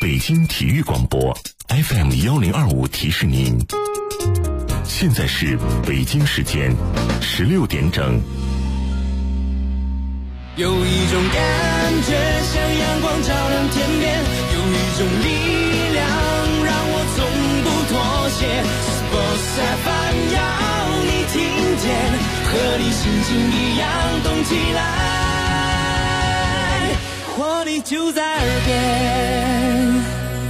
北京体育广播 FM1025 提示您，现在是北京时间16点整。 有一种感觉像阳光照亮天边，有一种力量让我从不妥协。Sports FM 要你听见，和你心情一样动起来，活力就在耳边。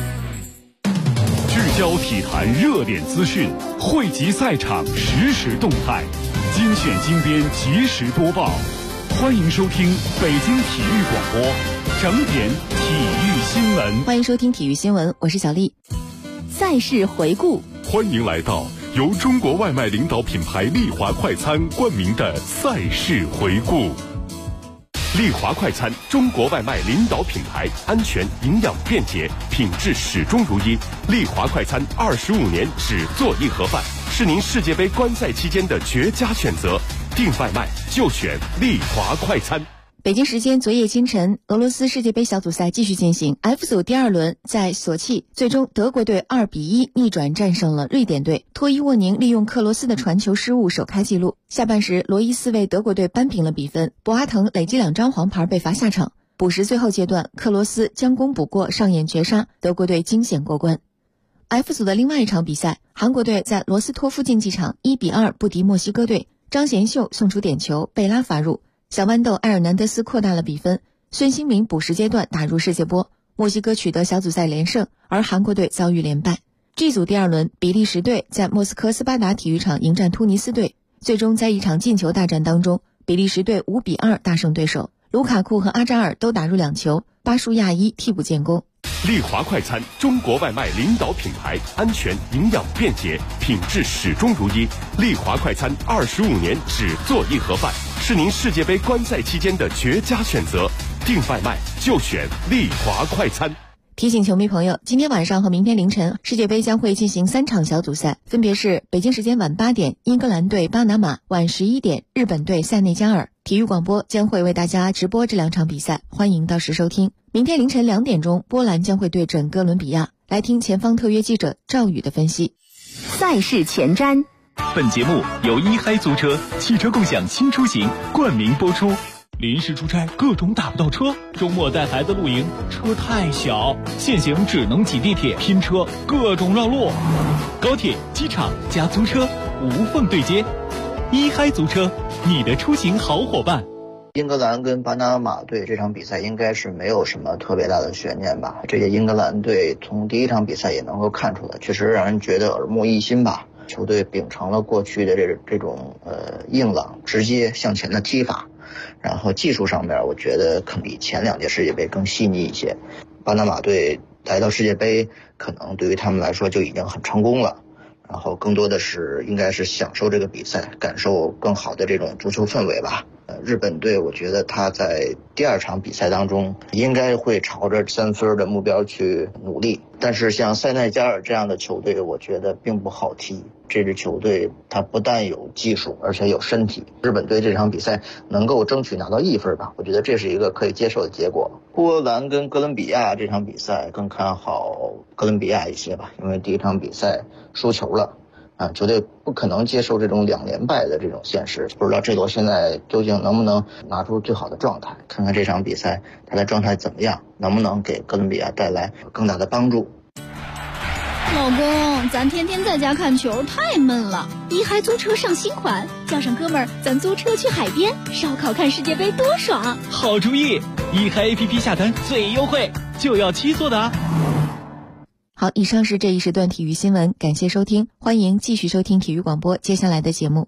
聚焦体坛热点资讯，汇集赛场实时动态，精选精编及时播报。欢迎收听北京体育广播整点体育新闻。 欢迎收听体育新闻，我是小丽。赛事回顾， 欢迎来到由中国外卖领导品牌丽华快餐冠名的赛事回顾。丽华快餐，中国外卖领导品牌，安全、营养、便捷，品质始终如一。丽华快餐25年只做一盒饭，是您世界杯观赛期间的绝佳选择。订外卖就选丽华快餐。 北京时间昨夜清晨，俄罗斯世界杯小组赛继续进行。F 组第二轮，在索契，最终德国队2-1逆转战胜了瑞典队。托伊沃宁利用克罗斯的传球失误首开纪录。下半时，罗伊斯为德国队扳平了比分。博阿滕累积2张黄牌被罚下场。补时最后阶段，克罗斯将功补过，上演绝杀，德国队惊险过关。F 组的另外一场比赛，韩国队在罗斯托夫竞技场1-2不敌墨西哥队。张贤秀送出点球，贝拉罚入。小豌豆埃尔南德斯扩大了比分，孙兴民补时阶段打入世界波。墨西哥取得小组赛连胜，而韩国队遭遇连败。G 组第二轮，比利时队在莫斯科斯巴达体育场迎战突尼斯队，最终在一场进球大战当中，比利时队5-2大胜对手。卢卡库和阿扎尔都打入2球，巴舒亚伊替补建功。 丽华快餐，中国外卖领导品牌，安全、营养、便捷，品质始终如一。丽华快餐25年只做一盒饭，是您世界杯观赛期间的绝佳选择。订外卖就选丽华快餐。 提醒球迷朋友，今天晚上和明天凌晨，世界杯将会进行3场小组赛，分别是北京时间晚8点，英格兰对巴拿马；晚11点，日本对塞内加尔。体育广播将会为大家直播这2场比赛，欢迎到时收听。明天凌晨2点钟，波兰将会对阵哥伦比亚。来听前方特约记者赵宇的分析。 赛事前瞻， 本节目由一嗨租车汽车共享新出行冠名播出。临时出差各种打不到车，周末带孩子露营车太小，现行只能挤地铁拼车，各种绕路。高铁、机场加租车无缝对接，一嗨租车，你的出行好伙伴。 英格兰跟巴拿马队这场比赛应该是没有什么特别大的悬念吧。这些英格兰队从第一场比赛也能够看出来，确实让人觉得耳目一新吧。球队秉承了过去的这种硬朗直接向前的踢法，然后技术上面我觉得可能比前2届世界杯更细腻一些。巴拿马队来到世界杯可能对于他们来说就已经很成功了，然后更多的是应该是享受这个比赛，感受更好的这种足球氛围吧。日本队我觉得他在第2场比赛当中应该会朝着3分的目标去努力，但是像塞内加尔这样的球队我觉得并不好踢。这支球队他不但有技术而且有身体，日本队这场比赛能够争取拿到1分吧，我觉得这是一个可以接受的结果。波兰跟哥伦比亚这场比赛更看好哥伦比亚一些吧，因为第1场比赛输球了球队不可能接受这种2连败的这种现实，不知道这罗现在究竟能不能拿出最好的状态，看看这场比赛他的状态怎么样，能不能给哥伦比亚带来更大的帮助。 老公，咱天天在家看球太闷了，一嗨租车上新款，叫上哥们儿，咱租车去海边烧烤看世界杯多爽。 好主意，一嗨 APP 下单最优惠，就要7座的。 好，以上是这一时段体育新闻，感谢收听，欢迎继续收听体育广播接下来的节目。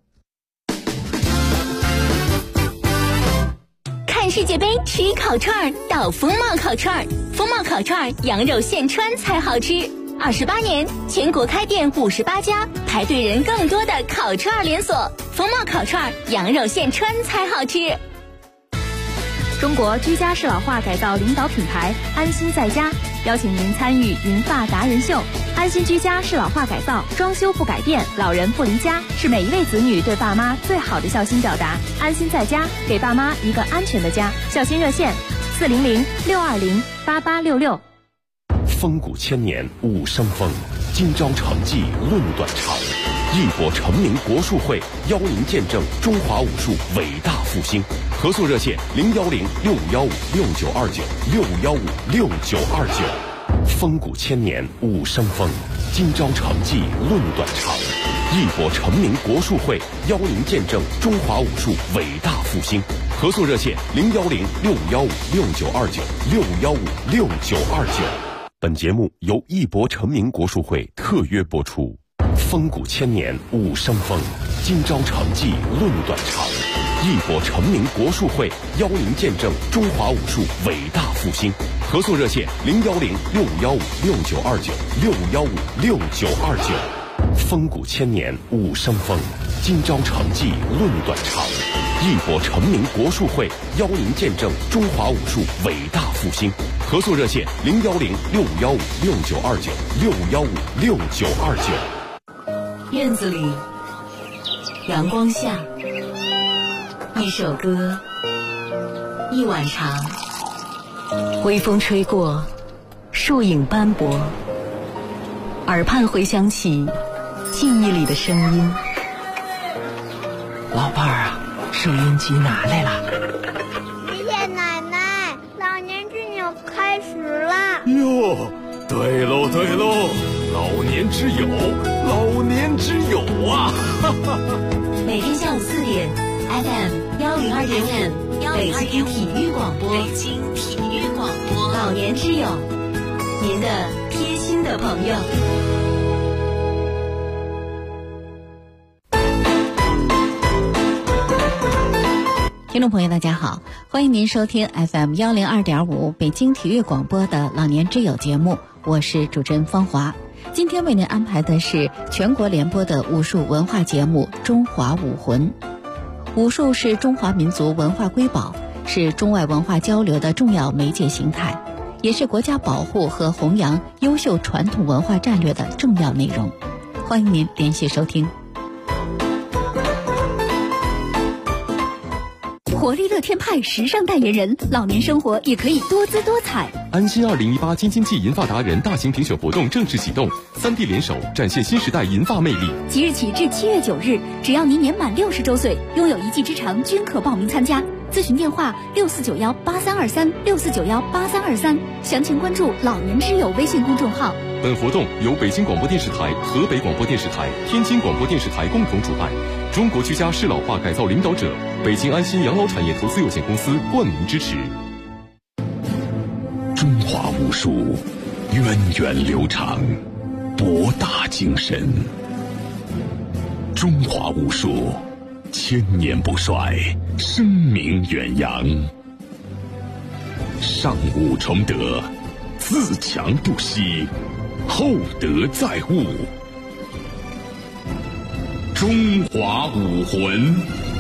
看世界杯吃烤串到风貌烤串，风貌烤串羊肉现穿才好吃。28年，全国开店58家，排队人更多的烤串连锁，风貌烤串羊肉现穿才好吃。 中国居家适老化改造领导品牌安心在家邀请您参与银发达人秀。安心居家适老化改造，装修不改变，老人不离家，是每一位子女对爸妈最好的孝心表达。安心在家，给爸妈一个安全的家。孝心热线：400-620-8866。 风骨千年武生风，今朝成绩论短长。义博成名国术会邀您见证中华武术伟大复兴。合作热线：615-6529-615-6929。风骨千年武生风，今朝成绩论短长。义博成名国术会邀您见证中华武术伟大复兴。合作热线：615-6529-615-6929。本节目由义博成名国术会特约播出。风骨千年武生风，今朝成绩论短长。义博成名国术会邀您见证中华武术伟大复兴。合作热线：615-6529-615-6929。风骨千年武生风，今朝成绩论短长。义博成名国术会邀您见证中华武术伟大复兴。合作热线：615-6529-615-6929。 院子里，阳光下，一首歌，一碗茶，微风吹过，树影斑驳，耳畔回响起记忆里的声音。 老伴儿啊，收音机拿来了。 爷爷奶奶，老年之友开始了。 哟，对喽对喽，老年之友，老年之友啊！ 每天下午4点 ，FM 102.5，北京体育广播，老年之友，您的贴心的朋友。 听众朋友大家好，欢迎您收听 FM 102.5北京体育广播的老年之友节目，我是主持人方华。今天为您安排的是全国联播的武术文化节目《中华武魂》。武术是中华民族文化瑰宝，是中外文化交流的重要媒介形态，也是国家保护和弘扬优秀传统文化战略的重要内容。欢迎您连续收听。 活力乐天派时尚代言人，老年生活也可以多姿多彩。 安心2018京津冀银发达人大型评选活动正式启动，3地联手展现新时代银发魅力。 即日起至7月9日，只要您年满60周岁，拥有1技之长，均可报名参加。咨询电话64918323，64918323。详情关注老年之友微信公众号。 本活动由北京广播电视台、河北广播电视台、天津广播电视台共同主办，中国居家适老化改造领导者北京安心养老产业投资有限公司冠名支持。 中华武术源远流长，博大精深。中华武术千年不衰，声名远扬。上武崇德，自强不息，厚德载物。中华武魂。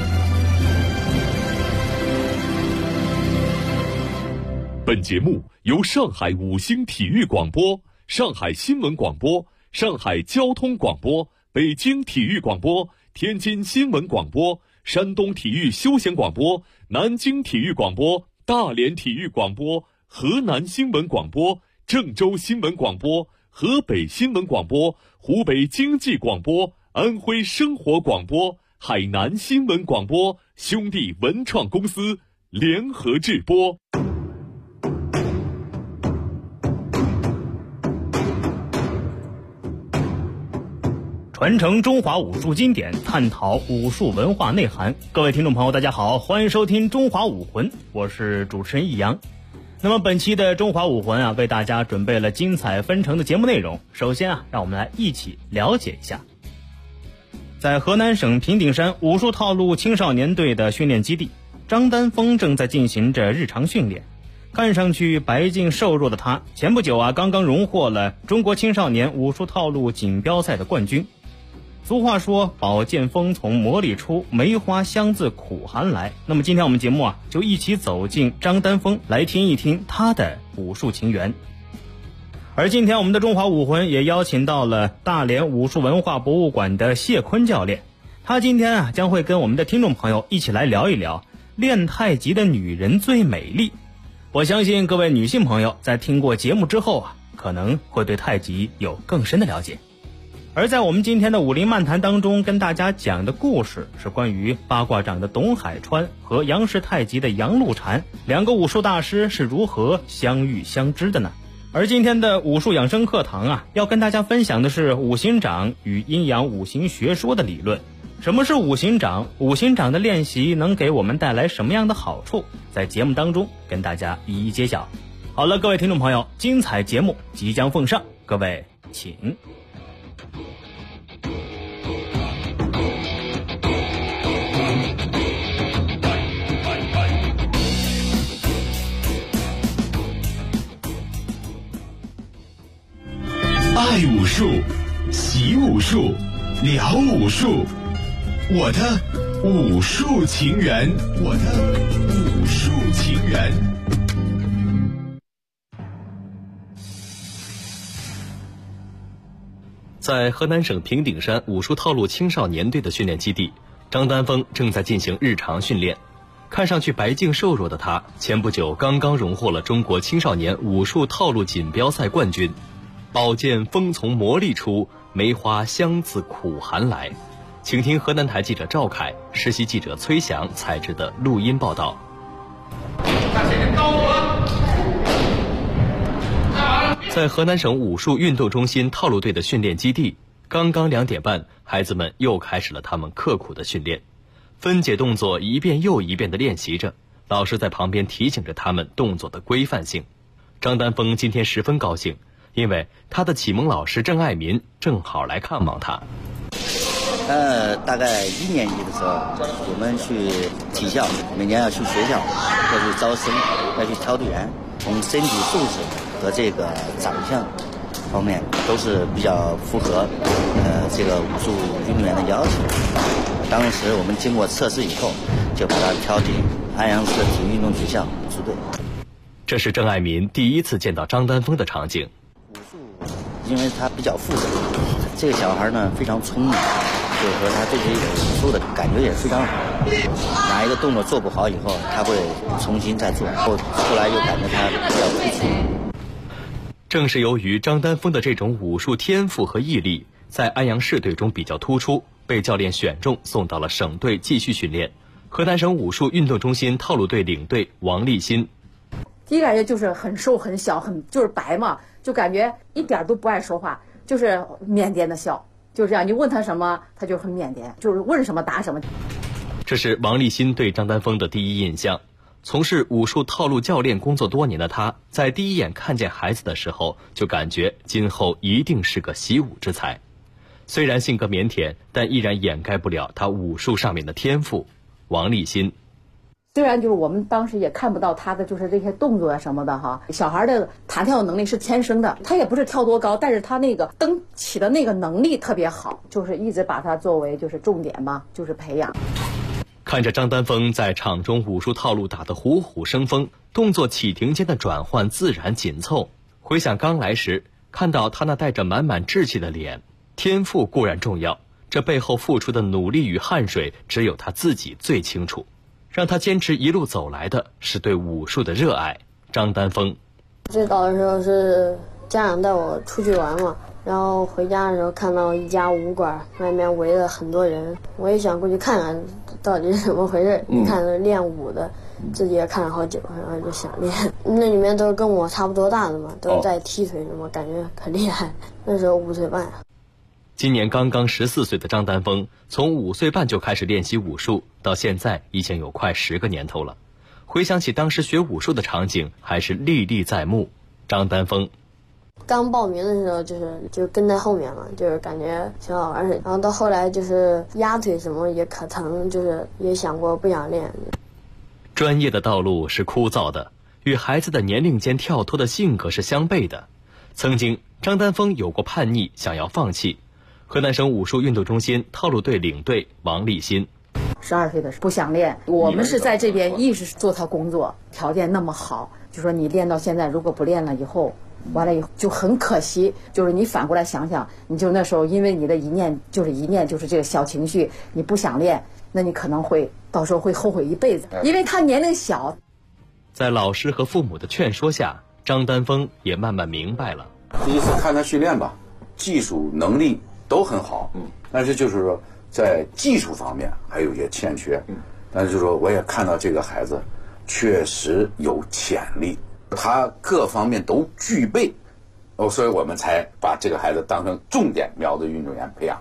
本节目由上海五星体育广播、上海新闻广播、上海交通广播、北京体育广播、天津新闻广播、山东体育休闲广播、南京体育广播、大连体育广播、河南新闻广播、郑州新闻广播、河北新闻广播、湖北经济广播、安徽生活广播、海南新闻广播兄弟文创公司联合制播。 传承中华武术经典，探讨武术文化内涵。各位听众朋友大家好，欢迎收听中华武魂，我是主持人易阳。那么本期的中华武魂为大家准备了精彩纷呈的节目内容。首先让我们来一起了解一下。在河南省平顶山武术套路青少年队的训练基地，张丹峰正在进行着日常训练。看上去白净瘦弱的他，前不久刚刚荣获了中国青少年武术套路锦标赛的冠军。俗话说，宝剑锋从磨砺出，梅花香自苦寒来。那么今天我们节目就一起走进张丹峰，来听一听他的武术情缘。而今天我们的中华武魂也邀请到了大连武术文化博物馆的谢坤教练，他今天将会跟我们的听众朋友一起来聊一聊练太极的女人最美丽。我相信各位女性朋友在听过节目之后可能会对太极有更深的了解。而在我们今天的武林漫谈当中，跟大家讲的故事是关于八卦掌的董海川和杨氏太极的杨露禅两个武术大师是如何相遇相知的呢？而今天的武术养生课堂啊，要跟大家分享的是五行掌与阴阳五行学说的理论。什么是五行掌？五行掌的练习能给我们带来什么样的好处？在节目当中跟大家一一揭晓。好了，各位听众朋友，精彩节目即将奉上，各位请。 爱武术，习武术，聊武术，我的武术情缘，我的武术情缘。 在河南省平顶山武术套路青少年队的训练基地，张丹峰正在进行日常训练。看上去白净瘦弱的他，前不久刚刚荣获了中国青少年武术套路锦标赛冠军。宝剑锋从磨砺出，梅花香自苦寒来。请听河南台记者赵凯、实习记者崔翔采制的录音报道。在河南省武术运动中心套路队的训练基地，刚刚2点半，孩子们又开始了他们刻苦的训练，分解动作一遍又一遍地练习着，老师在旁边提醒着他们动作的规范性。张丹峰今天十分高兴，因为他的启蒙老师郑爱民正好来看望他。 大概1年级的时候，我们去体校，每年要去学校，要去招生，要去挑队员，从身体素质和这个长相方面都是比较符合这个武术运动员的要求。当时我们经过测试以后，就把他挑进安阳市体育运动学校武术队。 这是郑爱民第一次见到张丹峰的场景。 武术因为他比较负责，这个小孩呢非常聪明，就是说他对这个武术的感觉也非常好。哪一个动作做不好以后，他会重新再做，后来又感觉他比较突出。 正是由于张丹峰的这种武术天赋和毅力，在安阳市队中比较突出，被教练选中送到了省队继续训练。河南省武术运动中心套路队领队王立新。 第一感觉就是很瘦很小，就是白嘛，就感觉一点都不爱说话，就是腼腆的笑，就这样。你问他什么，他就很腼腆，就是问什么答什么。 这是王立新对张丹峰的第一印象。从事武术套路教练工作多年的他，在第一眼看见孩子的时候，就感觉今后一定是个习武之才。虽然性格腼腆，但依然掩盖不了他武术上面的天赋。王立新。 虽然就是我们当时也看不到他的就是这些动作啊什么的哈，小孩的弹跳能力是天生的，他也不是跳多高，但是他那个蹬起的那个能力特别好，就是一直把他作为就是重点吧，就是培养。 看着张丹峰在场中武术套路打得虎虎生风，动作起停间的转换自然紧凑，回想刚来时看到他那带着满满志气的脸，天赋固然重要，这背后付出的努力与汗水只有他自己最清楚。让他坚持一路走来的是对武术的热爱。张丹峰最早的时候是家长带我出去玩嘛，然后回家的时候看到一家武馆，外面围了很多人，我也想过去看看到底是怎么回事。一看是练武的，自己也看了好久，然后就想练。那里面都是跟我差不多大的嘛，都是在踢腿什么，感觉可厉害。那时候5岁半。 今年刚刚14岁的张丹峰，从5岁半就开始练习武术，到现在已经有快10个年头了。回想起当时学武术的场景，还是历历在目。张丹峰刚报名的时候就跟在后面嘛，就是感觉挺好玩的。然后到后来就是压腿什么也可疼，就是也想过不想练。 专业的道路是枯燥的，与孩子的年龄间跳脱的性格是相悖的。曾经张丹峰有过叛逆，想要放弃。河南省武术运动中心套路队领队王立新 ，12岁的时候不想练，我们是在这边一直做他工作，条件那么好，就说你练到现在，如果不练了以后，完了以后就很可惜。就是你反过来想想，你就那时候因为你的一念就是这个小情绪，你不想练，那你可能会到时候会后悔一辈子，因为他年龄小。 在老师和父母的劝说下，张丹峰也慢慢明白了， 第一次看他训练吧，技术能力都很好，但是就是说在技术方面还有一些欠缺，但是就是说我也看到这个孩子确实有潜力，他各方面都具备，所以我们才把这个孩子当成重点苗子运动员培养。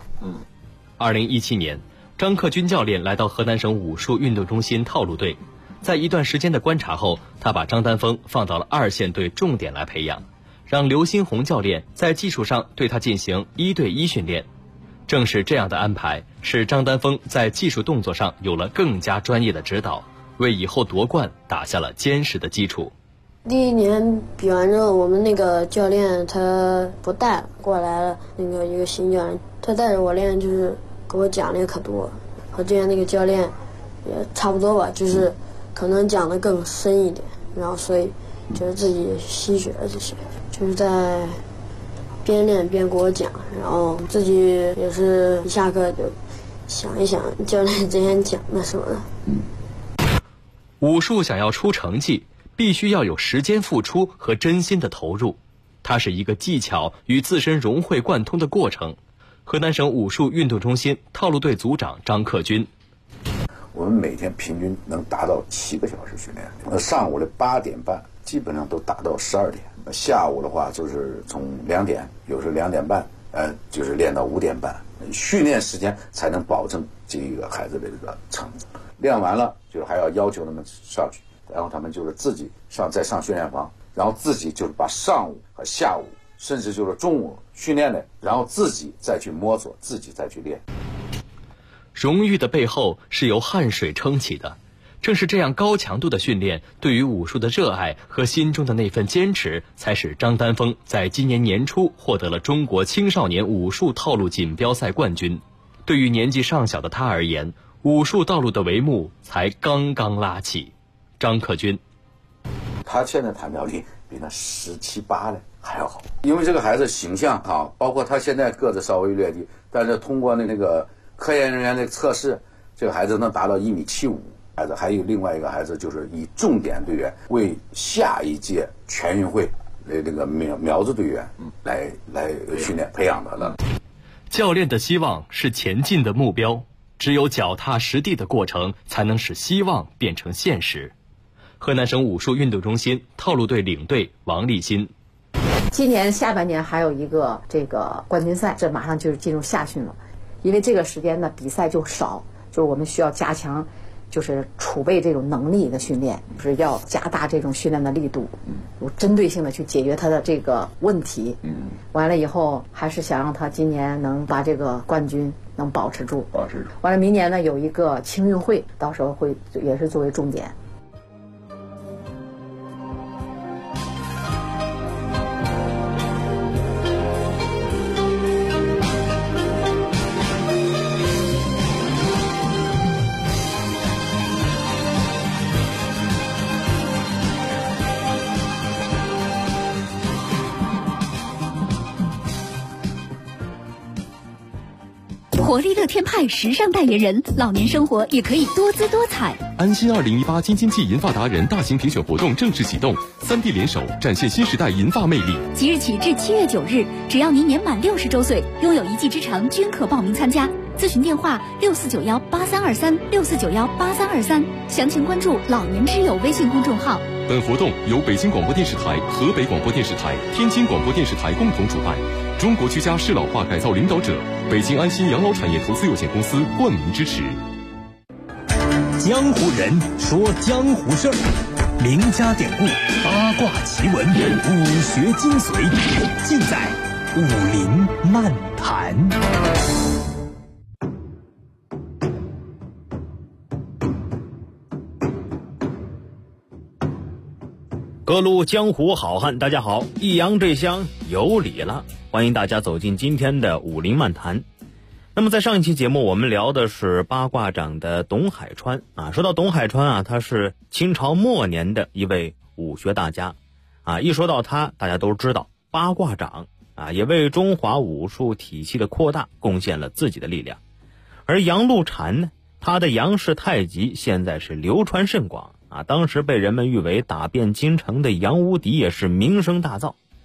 2017年，张克军教练来到河南省武术运动中心套路队，在一段时间的观察后，他把张丹峰放到了2线队重点来培养，让刘新红教练在技术上对他进行1对1训练。正是这样的安排，使张丹峰在技术动作上有了更加专业的指导，为以后夺冠打下了坚实的基础。 第一年比完之后，我们那个教练他不带过来了，那个一个新教练，他带着我练，就是给我讲的也可多，和之前那个教练也差不多吧，就是可能讲的更深一点，然后所以就是自己吸取了这些，就是在边练边给我讲，然后自己也是一下课就想一想教练之前讲的什么的。 武术想要出成绩，必须要有时间付出和真心的投入，它是一个技巧与自身融会贯通的过程。河南省武术运动中心套路队组长张克军， 我们每天平均能达到7个小时训练，上午的8点半基本上都打到12点，下午的话就是从2点，有时2点半，就是练到5点半，训练时间才能保证这个孩子的这个成绩。练完了就是还要求他们上去，然后他们就是自己再上训练房，然后自己就是把上午和下午甚至就是中午训练的，然后自己再去摸索，自己再去练。 荣誉的背后是由汗水撑起的，正是这样高强度的训练，对于武术的热爱和心中的那份坚持，才使张丹峰在今年年初获得了中国青少年武术套路锦标赛冠军。对于年纪尚小的他而言，武术道路的帷幕才刚刚拉起。张克军， 他现在弹跳力比那17、18的还要好，因为这个孩子形象好，包括他现在个子稍微略低，但是通过那个科研人员的测试，这个孩子能达到1.75米。孩子还有另外一个孩子，就是以重点队员为下一届全运会的这个苗子队员来训练培养的了。 教练的希望是前进的目标，只有脚踏实地的过程，才能使希望变成现实。河南省武术运动中心套路队领队王立新， 今年下半年还有一个这个冠军赛，这马上就是进入夏训了。因为这个时间呢比赛就少，就是我们需要加强就是储备这种能力的训练，就是要加大这种训练的力度，有针对性的去解决他的这个问题。完了以后还是想让他今年能把这个冠军能保持住。完了明年呢有一个青运会，到时候会也是作为重点。 活力乐天派时尚代言人，老年生活也可以多姿多彩。 安心2018京津冀银发达人大型评选活动正式启动，3地联手展现新时代银发魅力。 即日起至7月9日，只要您年满60周岁，拥有一技之长，均可报名参加。咨询电话64918323，64918323。详情关注老年之友微信公众号。 本活动由北京广播电视台、河北广播电视台、天津广播电视台共同主办，中国居家适老化改造领导者北京安心养老产业投资有限公司冠名支持。 江湖人说江湖事儿，名家典故、八卦奇闻、武学精髓，尽在武林漫谈。 各路江湖好汉，大家好，一阳这厢有礼了，欢迎大家走进今天的武林漫谈。那么在上一期节目我们聊的是八卦掌的董海川啊。说到董海川啊，他是清朝末年的一位武学大家啊。一说到他，大家都知道八卦掌啊，也为中华武术体系的扩大贡献了自己的力量。而杨露禅呢，他的杨氏太极现在是流传甚广啊，当时被人们誉为打遍京城的杨无敌，也是名声大噪。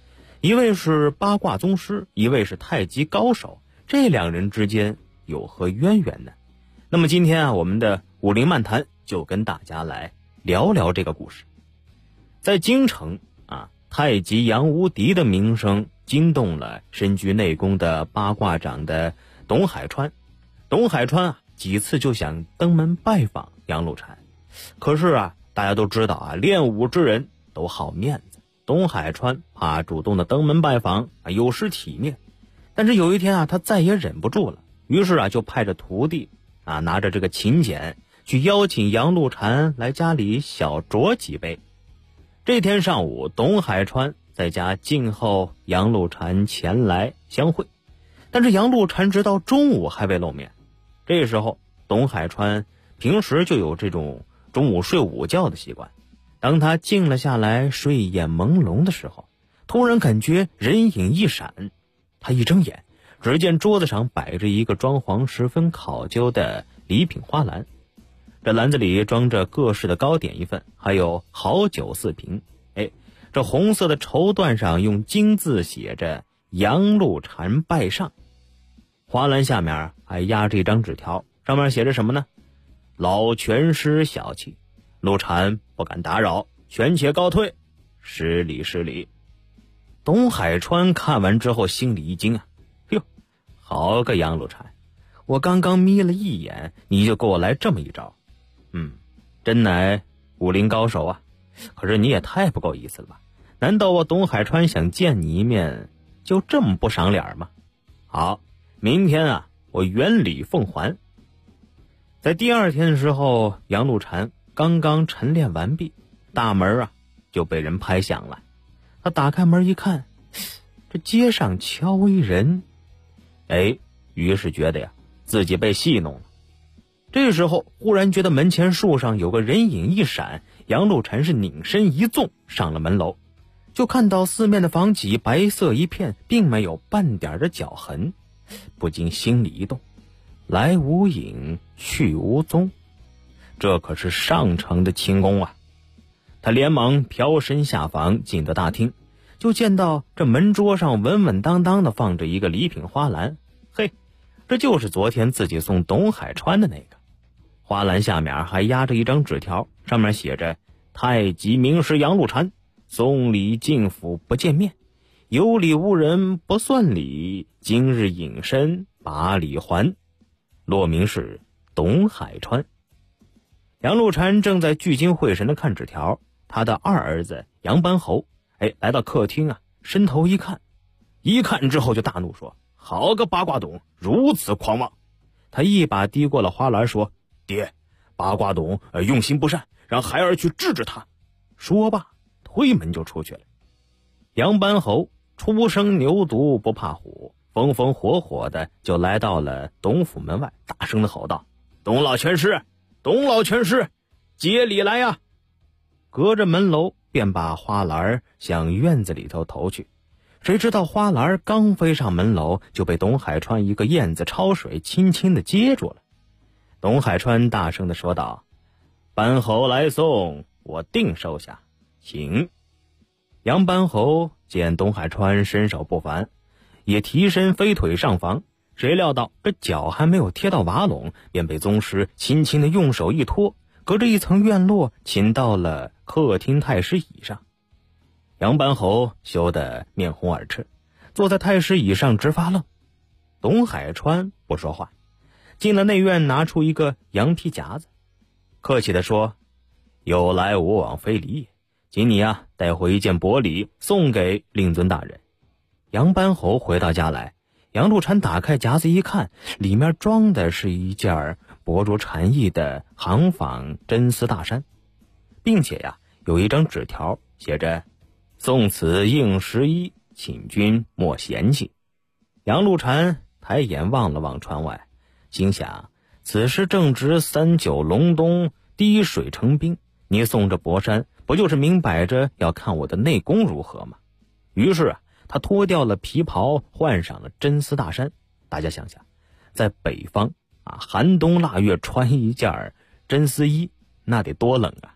一位是八卦宗师，一位是太极高手，这两人之间有何渊源呢？那么今天我们的武林漫谈就跟大家来聊聊这个故事。在京城太极杨无敌的名声惊动了身居内宫的八卦掌的董海川。董海川几次就想登门拜访杨露禅，可是大家都知道练武之人都好面子，董海川怕主动的登门拜访有失体面。但是有一天他再也忍不住了，于是就派着徒弟拿着这个琴简去邀请杨露禅来家里小酌几杯。这天上午，董海川在家静候杨露禅前来相会，但是杨露禅直到中午还未露面。这时候董海川平时就有这种中午睡午觉的习惯，当他静了下来，睡眼朦胧的时候，突然感觉人影一闪，他一睁眼，只见桌子上摆着一个装潢十分考究的礼品花篮，这篮子里装着各式的糕点1份，还有好酒4瓶。这红色的绸缎上用金字写着杨露禅拜上。花篮下面还压着一张纸条，上面写着什么呢？老拳师小气，露禅不敢打扰，权且告退，失礼失礼。董海川看完之后心里一惊哟，好个杨露禅，我刚刚眯了一眼，你就给我来这么一招。真乃武林高手可是你也太不够意思了吧？难道我董海川想见你一面就这么不赏脸吗？好，明天我原礼奉还。在第二天的时候，杨露禅刚刚晨练完毕，大门就被人拍响了。他打开门一看，这街上敲一人，于是觉得自己被戏弄了。这时候忽然觉得门前树上有个人影一闪，杨露禅是拧身一纵上了门楼，就看到四面的房脊白色一片，并没有半点的脚痕，不禁心里一动，来无影去无踪，这可是上乘的轻功他连忙飘身下房，进得大厅，就见到这门桌上稳稳当当的放着一个礼品花篮。这就是昨天自己送董海川的那个。花篮下面还压着一张纸条，上面写着太极名师杨露禅，送礼进府不见面，有礼无人不算礼，今日隐身把礼还。落名是董海川。杨露禅正在聚精会神地看纸条，他的二儿子杨班侯来到客厅伸头一看之后就大怒说，好个八卦董，如此狂妄。他一把递过了花篮说，爹，八卦董用心不善，让孩儿去治治他。说罢推门就出去了。杨班侯初生牛犊不怕虎，风风火火的就来到了董府门外，大声的吼道，董老拳师，董老拳师，接礼来呀！隔着门楼便把花篮向院子里头投去，谁知道花篮刚飞上门楼，就被董海川一个燕子抄水轻轻的接住了。董海川大声的说道，班侯来送，我定收下，请。杨班侯见董海川身手不凡，也提身飞腿上房，谁料到这脚还没有贴到瓦垄，便被宗师轻轻的用手一拖，隔着一层院落擒到了客厅太师椅上。杨班侯羞得面红耳赤，坐在太师椅上直发愣。董海川不说话，进了内院，拿出一个羊皮夹子，客气地说，有来无往非礼也，请你带回一件薄礼送给令尊大人。杨班侯回到家来，杨露禅打开夹子一看，里面装的是一件博着禅意的行坊真丝大衫，并且有一张纸条，写着送此应11，请君莫嫌弃。杨露禅抬眼望了望窗外，心想此时正值39隆冬，滴水成冰，你送这薄衫不就是明摆着要看我的内功如何吗？于是他脱掉了皮袍，换上了真丝大衫。大家想想，在北方寒冬腊月穿一件真丝衣，那得多冷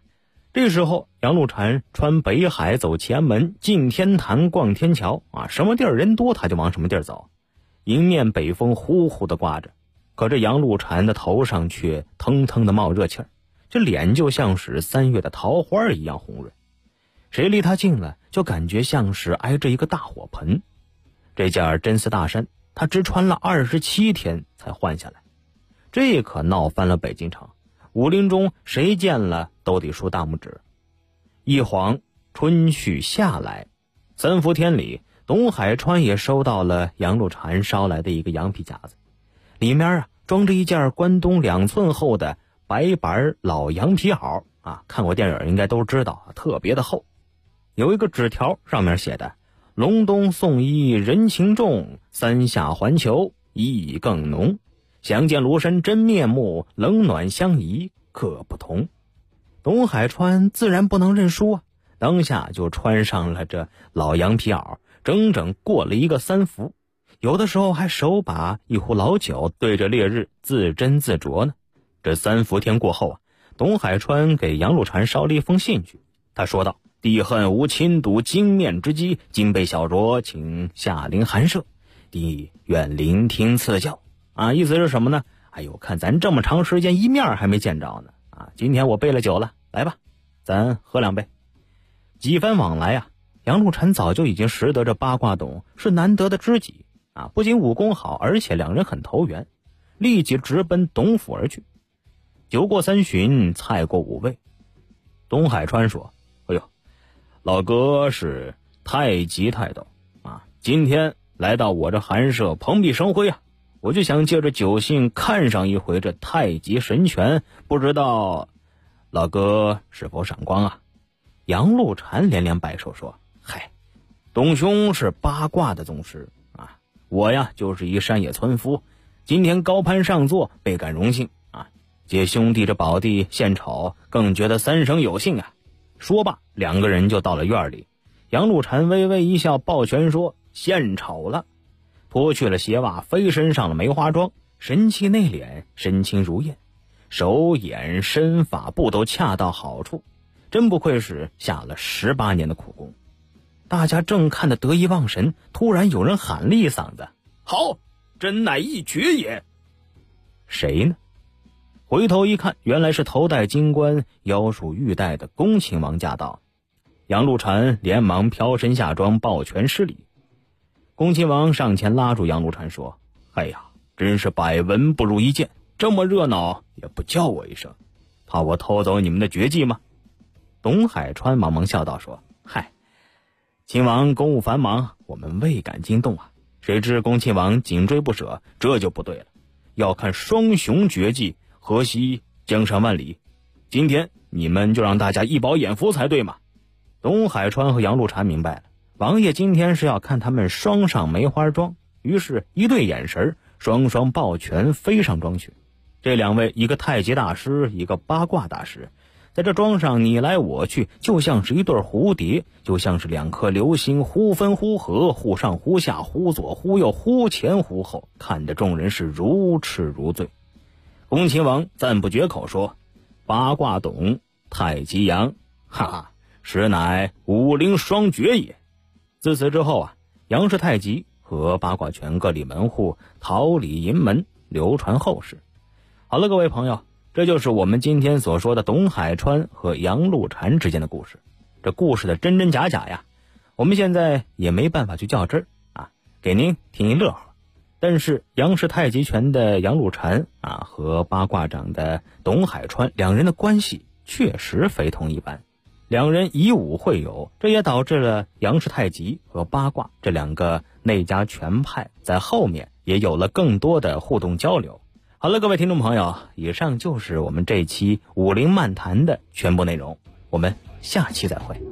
这时候杨露禅穿北海走前门，进天坛逛天桥啊，什么地儿人多他就往什么地儿走。迎面北风呼呼的刮着，可这杨露禅的头上却腾腾的冒热气儿，这脸就像是3月的桃花一样红润，谁离他近了就感觉像是挨着一个大火盆。这件真丝大衫他只穿了27天才换下来，这可闹翻了北京城，武林中谁见了都得竖大拇指。一晃春去夏来，3伏天里，董海川也收到了杨露禅捎来的一个羊皮夹子，里面装着一件关东2寸厚的白板老羊皮袄啊，看过电影应该都知道，特别的厚。有一个纸条，上面写的：隆冬送衣人情重，3下还求意更浓，想见庐山真面目，冷暖相宜各不同。董海川自然不能认输啊，当下就穿上了这老羊皮袄，整整过了一个3伏，有的时候还手把一壶老酒，对着烈日自斟自酌呢。这3伏天过后啊，董海川给杨露禅捎了一封信去，他说道：弟恨无亲睹金面之机，今被小酌，请下临寒舍，弟愿聆听赐教。啊，意思是什么呢？哎呦，看咱这么长时间一面还没见着呢，啊，今天我备了酒了，来吧，咱喝2杯。几番往来啊，杨露禅早就已经识得这八卦董是难得的知己啊，不仅武功好，而且2人很投缘，立即直奔董府而去。酒过3巡，菜过5味，董海川说：哎呦，老哥是太极泰斗啊，今天来到我这寒舍蓬荜生辉啊，我就想借着酒兴看上一回这太极神拳，不知道老哥是否赏光啊？杨露禅连连摆手说：嗨，董兄是八卦的宗师啊，我呀就是一山野村夫，今天高攀上座，倍感荣幸啊，借兄弟这宝地献丑，更觉得3生有幸啊。说罢2个人就到了院里，杨露禅微微一笑，抱拳说：献丑了。脱去了鞋袜，飞身上了梅花桩，神气内敛，身轻如燕，手眼身法步都恰到好处，真不愧是下了18年的苦功。大家正看得得意忘神，突然有人喊了一嗓子：好，真乃一绝也。谁呢？回头一看，原来是头戴金冠腰束玉带的恭亲王驾到。杨露禅连忙飘身下庄，抱拳施礼。恭亲王上前拉住杨露禅说：哎呀，真是百闻不如一见，这么热闹也不叫我一声，怕我偷走你们的绝技吗？董海川忙忙笑道说：嗨，亲王公务繁忙，我们未敢惊动啊，谁知恭亲王紧追不舍，这就不对了，要看双雄绝技，何惜江山万里，今天你们就让大家一饱眼福才对嘛。董海川和杨露禅明白了，王爷今天是要看他们双上梅花桩，于是一对眼神，双双抱拳飞上庄去。这2位，一个太极大师，一个八卦大师，在这庄上你来我去，就像是一对蝴蝶，就像是2颗流星，忽分忽合，忽上忽下，忽左忽右，忽前忽后，看得众人是如痴如醉。恭亲王赞不绝口说：八卦董，太极阳，哈哈，实乃武林双绝也。自此之后啊，杨氏太极和八卦拳各立门户，桃李银门，流传后世。好了，各位朋友，这就是我们今天所说的董海川和杨露禅之间的故事。这故事的真真假假呀，我们现在也没办法去较真儿啊，给您听一乐呵。但是杨氏太极拳的杨露禅啊，和八卦掌的董海川2人的关系确实非同一般。2人以武会友，这也导致了杨氏太极和八卦这2个内家拳派在后面也有了更多的互动交流。好了，各位听众朋友，以上就是我们这期武林漫谈的全部内容，我们下期再会。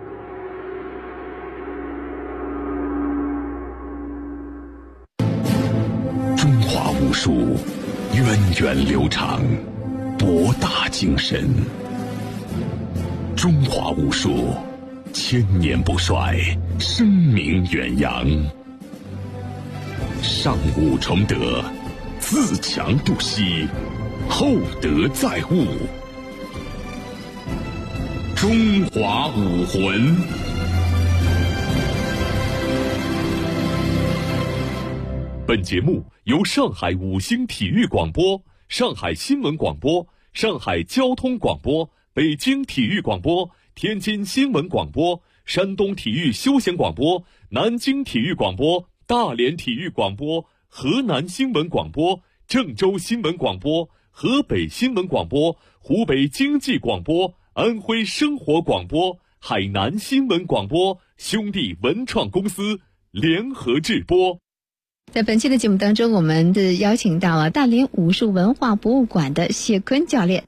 中华武术源远流长，博大精深。中华武术千年不衰，声名远扬。上武崇德，自强不息，厚德载物。 中华武魂。 本节目由上海五星体育广播、上海新闻广播、上海交通广播、北京体育广播、天津新闻广播、山东体育休闲广播、南京体育广播、大连体育广播、河南新闻广播、郑州新闻广播、河北新闻广播、湖北经济广播、安徽生活广播、海南新闻广播兄弟文创公司联合制播。 在本期的节目当中，我们邀请到了大连武术文化博物馆的谢坤教练。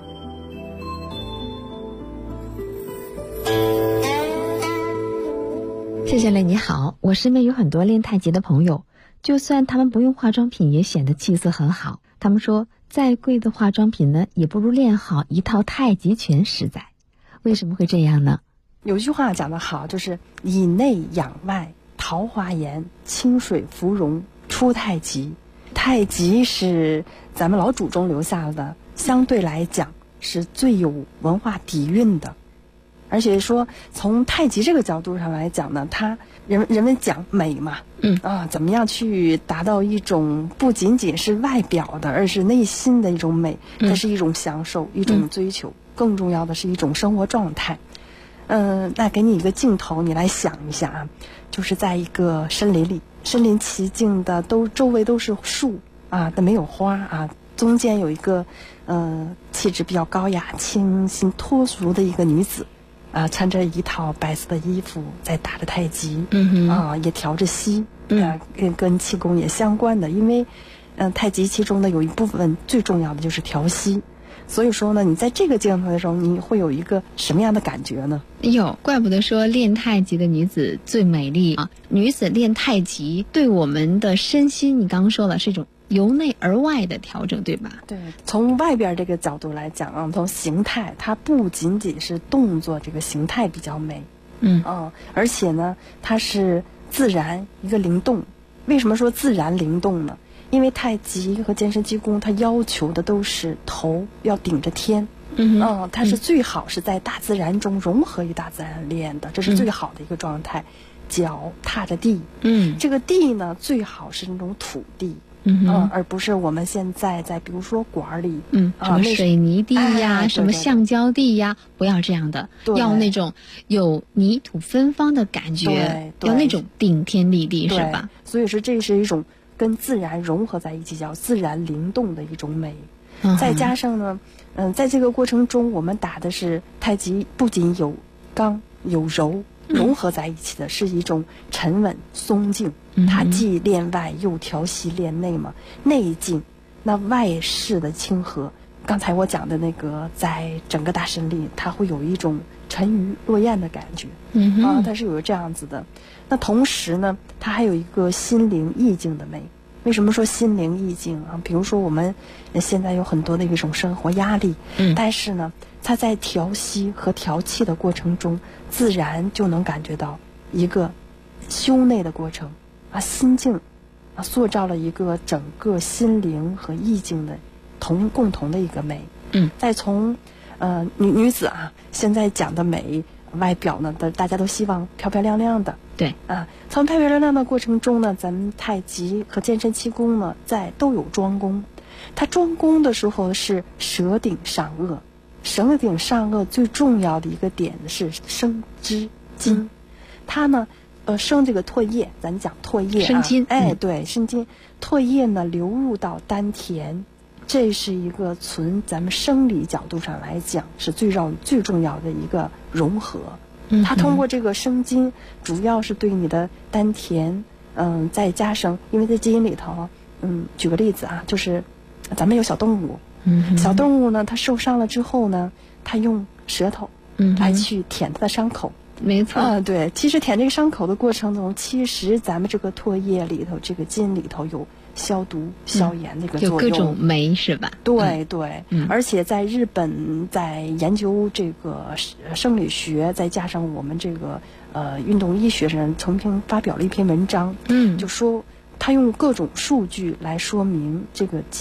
谢教练你好，我身边有很多练太极的朋友，就算他们不用化妆品也显得气色很好。他们说再贵的化妆品呢，也不如练好一套太极拳实在。为什么会这样呢？ 有句话讲得好，就是以内养外，桃花源，清水芙蓉出太极。太极是咱们老祖宗留下的，相对来讲是最有文化底蕴的。而且说从太极这个角度上来讲呢，它人们讲美嘛，怎么样去达到一种不仅仅是外表的，而是内心的一种美，它是一种享受，一种追求，更重要的是一种生活状态。那给你一个镜头，你来想一下啊，就是在一个森林里，身临其境的周围都是树啊，但没有花啊，中间有一个气质比较高雅、清新脱俗的一个女子。穿着一套白色的衣服，在打着太极，也调着息，跟气功也相关的。因为，太极其中的有一部分最重要的就是调息。所以说呢，你在这个镜头的时候，你会有一个什么样的感觉呢？ 怪不得说练太极的女子最美丽啊！女子练太极对我们的身心，你刚刚说了是一种由内而外的调整，对吧？ 对，从外边这个角度来讲啊，从形态，它不仅仅是动作这个形态比较美，而且呢，它是自然一个灵动。为什么说自然灵动呢？因为太极和健身气功，它要求的都是头要顶着天，它是最好是在大自然中融合与大自然练的，这是最好的一个状态。脚踏着地，这个地呢最好是那种土地。而不是我们现在在比如说馆里， 什么水泥地呀，什么橡胶地呀，不要这样的，要那种有泥土芬芳的感觉，要那种顶天立地，是吧？ 所以说这是一种跟自然融合在一起，叫自然灵动的一种美。再加上呢，在这个过程中，我们打的是太极，不仅有刚有柔。融合在一起的是一种沉稳松静，它既练外又调息练内嘛，内静，那外势的清和。刚才我讲的那个，在整个大森林，它会有一种沉鱼落雁的感觉，它是有这样子的。那同时呢，它还有一个心灵意境的美。为什么说心灵意境啊？比如说我们现在有很多的一种生活压力，但是呢，它在调息和调气的过程中，自然就能感觉到一个修内的过程啊，心境啊，塑造了一个整个心灵和意境的共同的一个美。再从女子啊，现在讲的美外表呢，大家都希望漂漂亮亮的。 对啊，从漂漂亮亮的过程中呢，咱们太极和健身气功呢，都有庄功。它庄功的时候是舌顶上颚，舌顶上颚最重要的一个点是生之津。它呢，生这个唾液，咱讲唾液生津， 对，生津，唾液呢流入到丹田，这是一个从咱们生理角度上来讲是最重要的一个融合。它通过这个生津，主要是对你的丹田，再加上，因为在基因里头，举个例子啊，就是咱们有小动物，小动物呢，它受伤了之后呢，它用舌头来去舔它的伤口。 没错对，其实舔这个伤口的过程中，其实咱们这个唾液里头，这个津里头有消毒消炎的一个作用， 有各种酶是吧？ 对对，而且在日本在研究这个生理学，再加上我们这个运动医学上曾经发表了一篇文章，就说他用各种数据来说明这个津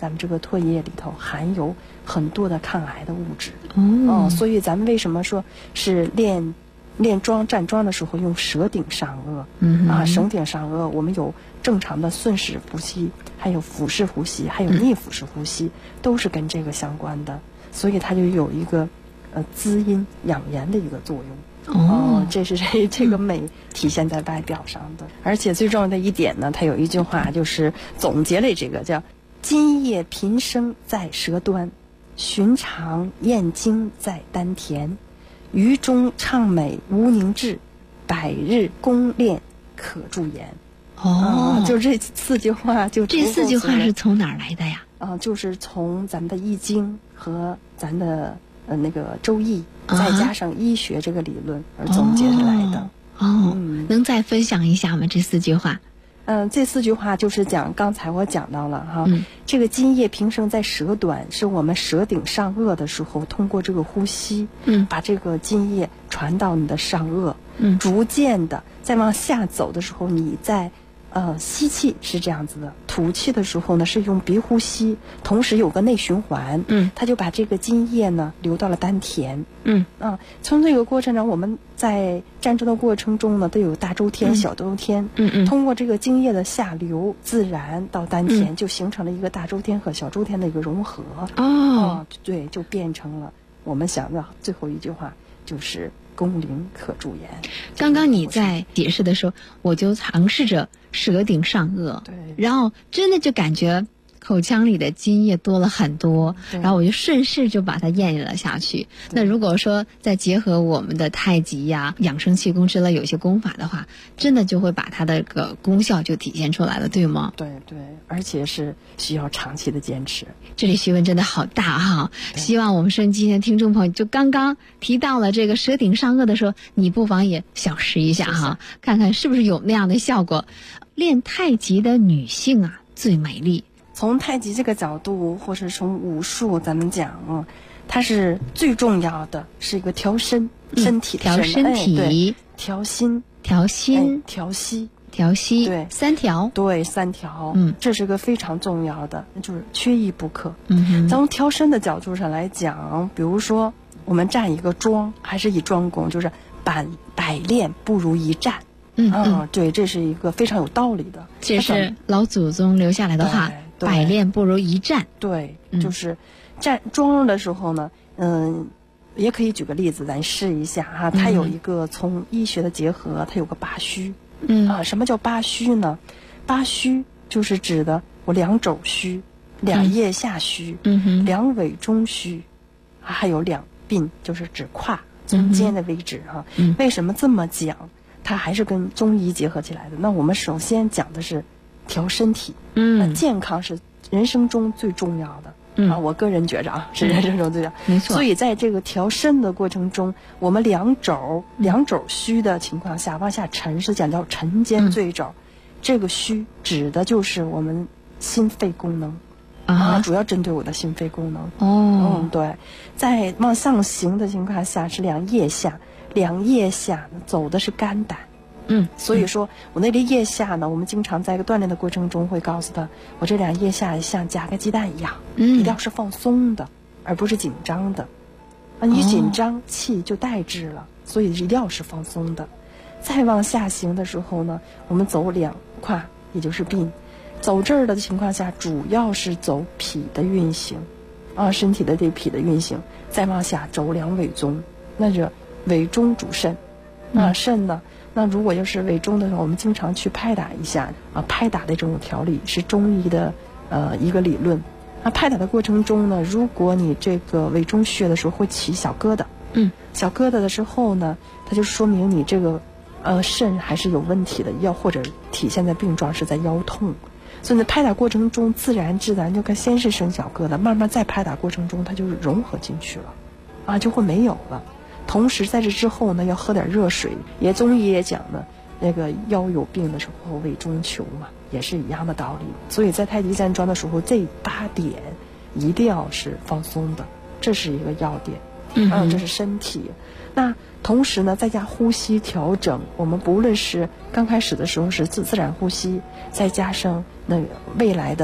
咱们这个唾液里头含有很多的抗癌的物质。所以咱们为什么说是练桩站桩的时候用舌顶上颚？舌顶上颚我们有正常的顺势呼吸，还有腹式呼吸，还有逆腹式呼吸，都是跟这个相关的，所以它就有一个滋阴养颜的一个作用。这是这个美体现在外表上的。而且最重要的一点呢，它有一句话就是总结了这个叫津液频生在舌端，寻常咽精在丹田，于中畅美无凝滞，百日功练可驻颜。就这4句话，就这4句话是从哪儿来的呀？ 就是从咱们的易经和咱的那个周易，再加上医学这个理论而总结出来的。 能再分享一下吗？这4句话？ 这4句话就是讲刚才我讲到了哈，这个津液平生在舌短，是我们舌顶上颚的时候，通过这个呼吸，把这个津液传到你的上颚，逐渐的再往下走的时候，你在吸气是这样子的，吐气的时候呢是用鼻呼吸，同时有个内循环，它就把这个津液呢流到了丹田。从这个过程中，我们在站桩的过程中呢，都有大周天、小周天，通过这个津液的下流，自然到丹田，就形成了一个大周天和小周天的一个融合。对，就变成了我们想的最后一句话，就是功灵可驻颜。 刚刚你在解释的时候，我就尝试着舌顶上颚，然后真的就感觉口腔里的津液多了很多，然后我就顺势就把它咽了下去。那如果说再结合我们的太极呀、养生气功之类有些功法的话，真的就会把它的个功效就体现出来了，对吗？ 对，而且是需要长期的坚持。 这里学问真的好大哈！希望我们收音机的听众朋友，就刚刚提到了这个舌顶上颚的时候，你不妨也小试一下哈，看看是不是有那样的效果。练太极的女性啊，最美丽。 从太极这个角度，或是从武术，咱们讲，它是最重要的是一个调身，身体的调身体， 调心， 调心， 调息， 调息， 对 ，3条， 对，3条，这是个非常重要的，就是缺一不可。从调身的角度上来讲，比如说我们站一个桩，还是以桩功，就是百练不如一战。对，这是一个非常有道理的， 这是老祖宗留下来的话，百练不如一战。 对，就是站桩的时候呢，也可以举个例子，咱试一下哈。它有一个从医学的结合，它有个八虚。什么叫八虚呢？八虚就是指的我2肘虚、2腋下虚、2尾中虚，还有2髌，就是指胯中间的位置哈。为什么这么讲？它还是跟中医结合起来的。那我们首先讲的是调身体，健康是人生中最重要的。我个人觉着是人生中最重要。 没错。 所以在这个调身的过程中，我们2肘虚的情况下往下沉，是讲叫沉肩坠肘。这个虚指的就是我们心肺功能主要针对我的心肺功能。对。在往上行的情况下是2腋下。2腋下呢走的是肝胆，所以说我那个腋下呢，我们经常在一个锻炼的过程中会告诉他，我这2腋下像夹个鸡蛋一样，一定要是放松的，而不是紧张的。你紧张气就带滞了，所以一定要是放松的。再往下行的时候呢，我们走2胯，也就是髌，走这儿的情况下，主要是走脾的运行，身体的这脾的运行，再往下走2尾中，那就尾中主肾，肾呢？那如果就是尾中的时候，我们经常去拍打一下拍打的这种调理是中医的一个理论。拍打的过程中呢，如果你这个尾中穴的时候会起小疙瘩，小疙瘩的时候呢，它就说明你这个肾还是有问题的，或者体现在病状是在腰痛。所以在拍打过程中，自然就看先是生小疙瘩，慢慢在拍打过程中它就融合进去了，就会没有了。同时在这之后呢，要喝点热水。中医也讲呢，那个腰有病的时候尾中求嘛，也是一样的道理。所以在太极站桩的时候，这8点一定要是放松的，这是一个要点。这是身体。那同时呢，再加呼吸调整。我们不论是刚开始的时候是自然呼吸，再加上那未来的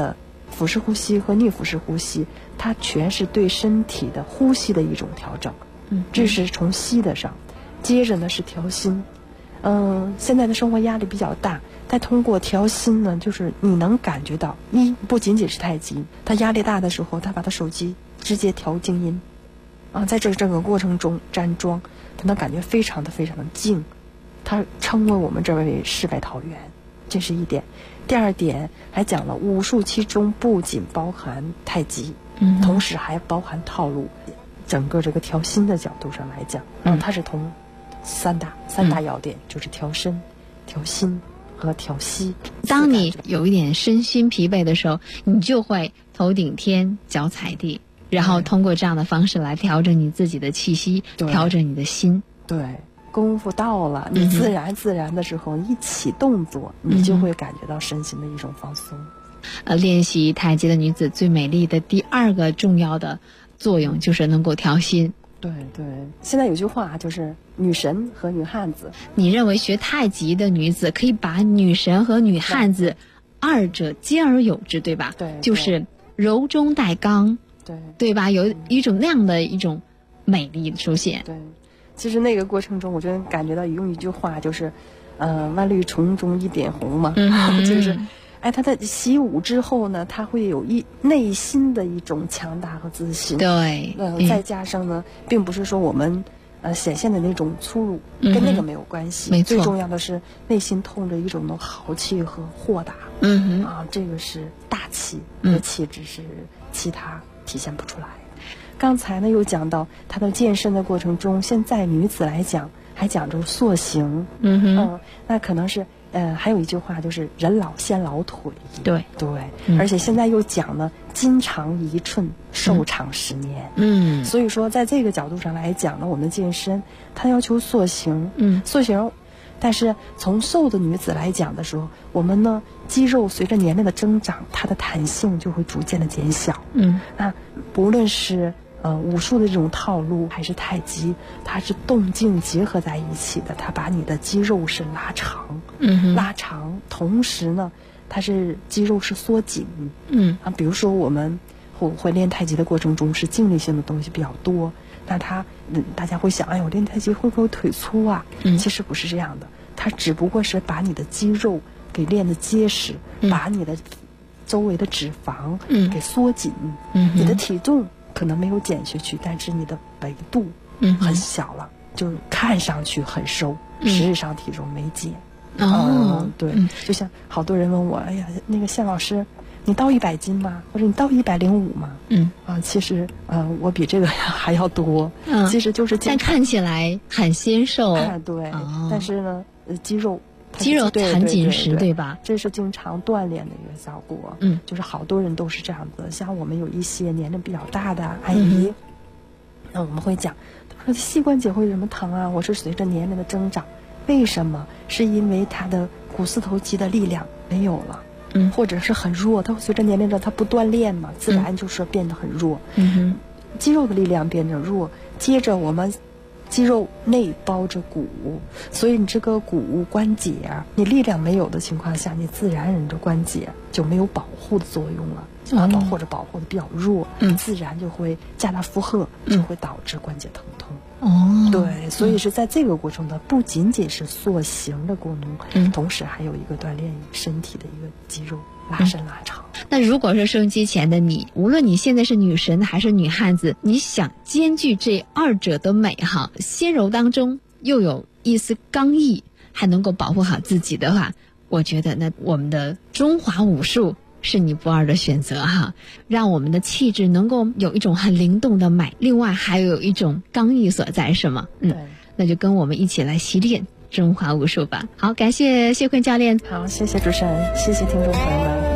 腹式呼吸和逆腹式呼吸，它全是对身体的呼吸的一种调整。这是从吸的上，接着呢是调心。现在的生活压力比较大，但通过调心呢，就是你能感觉到，不仅仅是太极，他压力大的时候，他把他手机直接调静音，在这个过程中站桩，他能感觉非常的静，他称为我们这为世外桃源，这是一点。第二点还讲了武术其中不仅包含太极，同时还包含套路。整个这个调心的角度上来讲，它是同三大要点，就是调身、调心和调息。 当你有一点身心疲惫的时候，你就会头顶天脚踩地，然后通过这样的方式来调整你自己的气息，调整你的心。 对，功夫到了，你自然的时候一起动作，你就会感觉到身心的一种放松。 练习太极的女子最美丽的第二个重要的作用就是能够调心。 对，现在有句话就是女神和女汉子。 你认为学太极的女子可以把女神和女汉子二者兼而有之，对吧？ 对， 就是柔中带刚，对吧？有一种那样的一种美丽的出现。 对，其实那个过程中，我就感觉到用一句话就是，万绿丛中一点红嘛，就是。他的习武之后呢，他会有内心的一种强大和自信。 对， 再加上呢，并不是说我们显现的那种粗鲁，跟那个没有关系。 没错， 最重要的是内心透着一种的豪气和豁达。这个是大气和气质，是其他体现不出来。刚才呢又讲到他的健身的过程中，现在女子来讲还讲究塑形。那可能是。还有一句话就是人老先老腿。 对， 而且现在又讲呢，筋长1寸，寿长10年。所以说在这个角度上来讲呢，我们的健身它要求塑形。塑形，但是从瘦的女子来讲的时候，我们呢肌肉随着年龄的增长，它的弹性就会逐渐的减小。那不论是武术的这种套路还是太极，它是动静结合在一起的，它把你的肌肉是拉长，同时呢它是肌肉是缩紧。比如说我们会练太极的过程中是静力性的东西比较多，那大家会想，我练太极会不会腿粗啊？其实不是这样的，它只不过是把你的肌肉给练得结实，把你的周围的脂肪给缩紧。你的体重可能没有减下去，但是你的维度很小了，就是看上去很瘦，实际上体重没减。对，就像好多人问我，那个谢老师，你到100斤吗？或者你到105吗？其实我比这个还要多。其实就是但看起来很纤瘦。 对，但是呢，肌肉很紧实，对吧？ 这是经常锻炼的一个效果。就是好多人都是这样子。像我们有一些年龄比较大的阿姨，那我们会讲，她说膝关节会有什么疼啊？我是随着年龄的增长。为什么？是因为她的股四头肌的力量没有了，或者是很弱。她会随着年龄的她不锻炼嘛，自然就是变得很弱。肌肉的力量变得弱，接着我们肌肉内包着骨，所以你这个骨关节你力量没有的情况下，你自然你的关节就没有保护的作用了，或者保护的比较弱，自然就会加大负荷，就会导致关节疼痛。对，所以是在这个过程的不仅仅是塑形的功能，同时还有一个锻炼身体的一个肌肉拉伸拉长。 那如果是收音机前的你，无论你现在是女神还是女汉子，你想兼具这二者的美哈，纤柔当中又有一丝刚毅，还能够保护好自己的话，我觉得那我们的中华武术是你不二的选择哈，让我们的气质能够有一种很灵动的美，另外还有一种刚毅所在，是吗？那就跟我们一起来习练中华武术吧。好，感谢谢坤教练。 好，谢谢主持人，谢谢听众朋友们。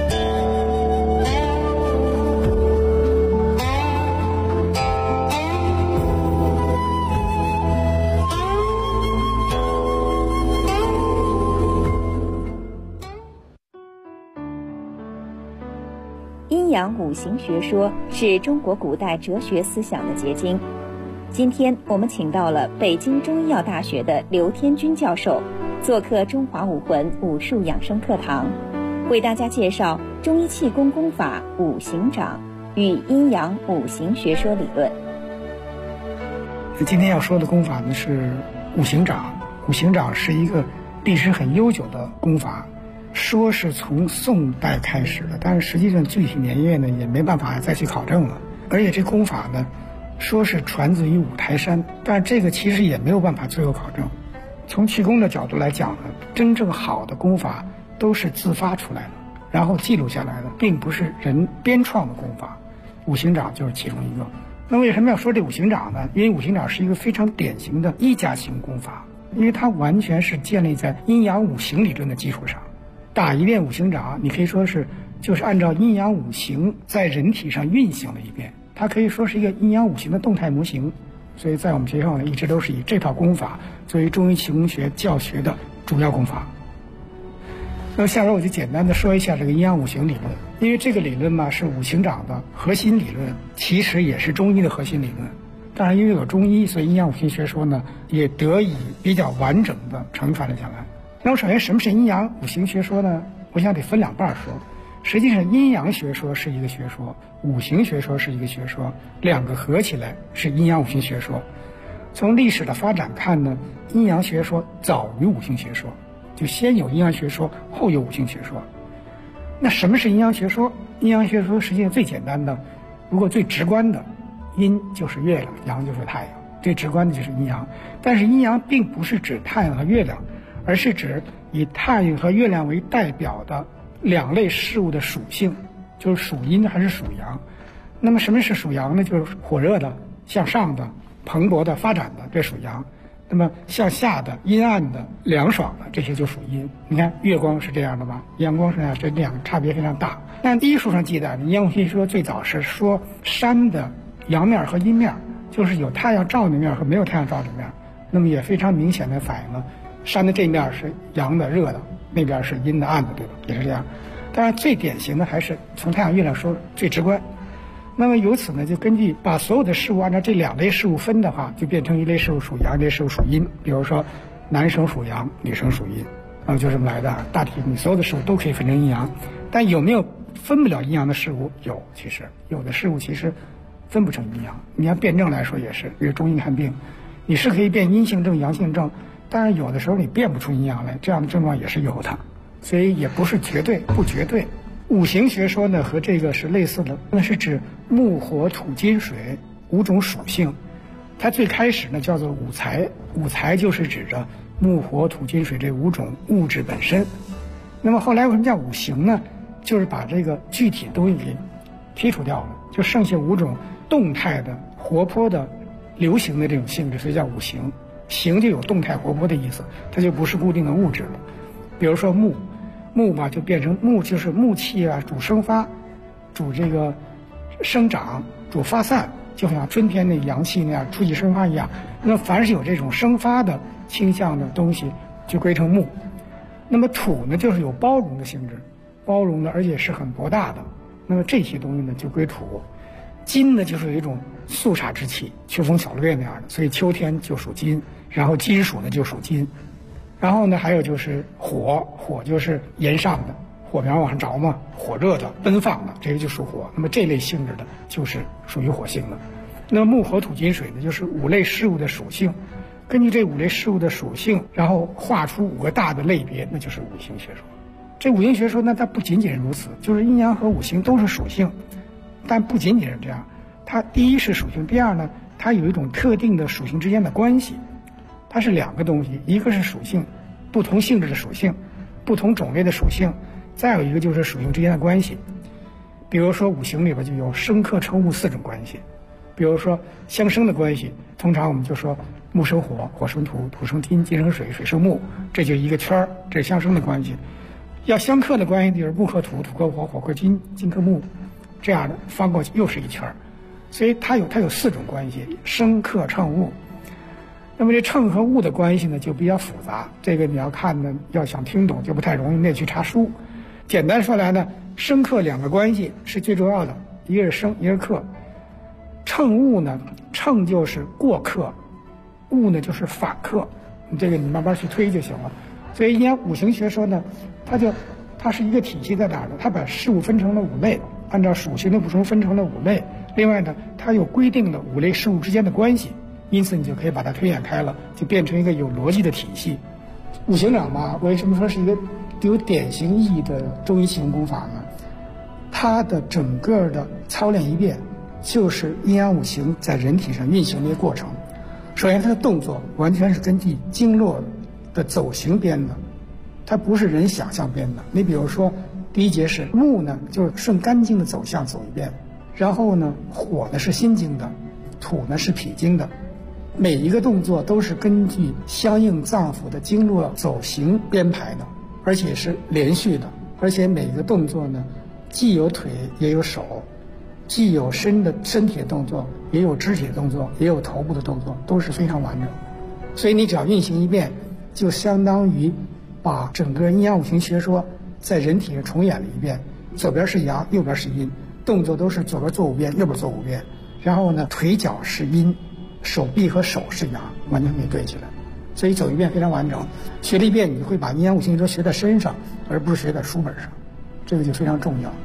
阴阳五行学说是中国古代哲学思想的结晶。今天我们请到了北京中医药大学的刘天军教授，做客中华武魂武术养生课堂， 为大家介绍中医气功功法五行掌与阴阳五行学说理论。 今天要说的功法呢是五行掌。五行掌是一个历史很悠久的功法，说是从宋代开始的，但是实际上具体年月呢也没办法再去考证了。而且这功法呢说是传自于五台山，但这个其实也没有办法最后考证。从气功的角度来讲呢，真正好的功法都是自发出来的，然后记录下来的，并不是人编创的功法。五行掌就是其中一个。那为什么要说这五行掌呢？因为五行掌是一个非常典型的医家型功法，因为它完全是建立在阴阳五行理论的基础上。打一遍五行掌，你可以说是就是按照阴阳五行在人体上运行了一遍，它可以说是一个阴阳五行的动态模型。所以在我们学校呢，一直都是以这套功法作为中医气功学教学的主要功法。那么下边我就简单的说一下这个阴阳五行理论，因为这个理论嘛是五行掌的核心理论，其实也是中医的核心理论。当然因为有中医，所以阴阳五行学说呢也得以比较完整的承传了下来。那么首先什么是阴阳五行学说呢？我想得分两半说。实际上阴阳学说是一个学说，五行学说是一个学说，两个合起来是阴阳五行学说。从历史的发展看呢，阴阳学说早于五行学说，就先有阴阳学说，后有五行学说。那什么是阴阳学说？阴阳学说实际上最简单的，如果最直观的，阴就是月亮，阳就是太阳，最直观的就是阴阳。但是阴阳并不是指太阳和月亮，而是指以太阳和月亮为代表的两类事物的属性，就是属阴还是属阳。那么什么是属阳呢？就是火热的、向上的、蓬勃的、发展的，这属阳。那么向下的、阴暗的、凉爽的，这些就属阴。你看月光是这样的吧，阳光是这样，这两个差别非常大。但医书上记载，阴阳五行说最早是说山的阳面和阴面，就是有太阳照的面和没有太阳照的面。那么也非常明显的反映了山的这面是阳的、热的，那边是阴的、暗的，对吧？也是这样。当然最典型的还是从太阳、月亮说最直观。那么由此呢，就根据把所有的事物按照这两类事物分的话，就变成一类事物属阳，一类事物属阴。比如说男生属阳，女生属阴，就这么来的。大体你所有的事物都可以分成阴阳，但有没有分不了阴阳的事物？有，其实有的事物其实分不成阴阳。你按辩证来说也是，比如中医看病，你是可以辨阴性症、阳性症，但是有的时候你辨不出阴阳来，这样的症状也是有的，所以也不是绝对，不绝对。五行学说呢和这个是类似的，那是指木火土金水五种属性。它最开始呢叫做五财，五财就是指着木火土金水这五种物质本身。那么后来为什么叫五行呢？就是把这个具体东西给剔除掉了，就剩下五种动态的、活泼的、流行的这种性质，所以叫五行。行就有动态活泼的意思，它就不是固定的物质了。比如说木嘛，就变成木，就是木气啊，主生发，主这个生长，主发散，就像春天那阳气那样初级生发一样。那凡是有这种生发的倾向的东西，就归成木。那么土呢，就是有包容的性质，包容的而且是很博大的。那么这些东西呢，就归土。金呢，就是有一种肃杀之气，秋风晓掠那样的，所以秋天就属金，然后金属呢就属金。然后呢，还有就是火，火就是炎上的，火苗往上着嘛，火热的、奔放的，这个就属火。那么这类性质的，就是属于火性的。那么木火土金水呢，就是五类事物的属性。根据这五类事物的属性，然后画出五个大的类别，那就是五行学说。这五行学说呢，它不仅仅是如此，就是阴阳和五行都是属性，但不仅仅是这样。它第一是属性，第二呢，它有一种特定的属性之间的关系。它是两个东西，一个是属性，不同性质的属性，不同种类的属性，再有一个就是属性之间的关系。比如说五行里边就有生克成物四种关系，比如说相生的关系，通常我们就说木生火，火生土，土生金，金生水，水生木，这就一个圈儿，这是相生的关系。要相克的关系就是木克土，土克火，火克金，金克木，这样的翻过去又是一圈儿。所以它有四种关系，生克成物。那么这乘和物的关系呢就比较复杂，这个你要看呢，要想听懂就不太容易，你得去查书。简单说来呢，生克两个关系是最重要的，一个是生，一个是克。乘物呢，乘就是过克，物呢就是反克，这个你慢慢去推就行了。所以阴阳五行学说呢，它就它是一个体系在哪儿呢？它把事物分成了5类，按照属性的补充分成了5类。另外呢，它有规定的5类事物之间的关系，因此你就可以把它推演开了，就变成一个有逻辑的体系。五行掌嘛，为什么说是一个有典型意义的中医气功功法呢？它的整个的操练一遍，就是阴阳五行在人体上运行的一个过程。首先，它的动作完全是根据经络的走形编的，它不是人想象编的。你比如说，第一节是木呢，就是顺肝经的走向走一遍，然后呢，火呢是心经的，土呢是脾经的。每一个动作都是根据相应脏腑的经络走形编排的，而且是连续的，而且每一个动作呢，既有腿也有手，既有身体的动作，也有肢体的动作，也有头部的动作，都是非常完整。所以你只要运行一遍，就相当于把整个阴阳五行学说在人体上重演了一遍。左边是阳，右边是阴，动作都是左边做5遍，右边做5遍。然后呢，腿脚是阴，手臂和手是阳，完全可以对起来。所以走一遍非常完整。学了一遍，你会把阴阳五行学说学在身上，而不是学在书本上，这个就非常重要。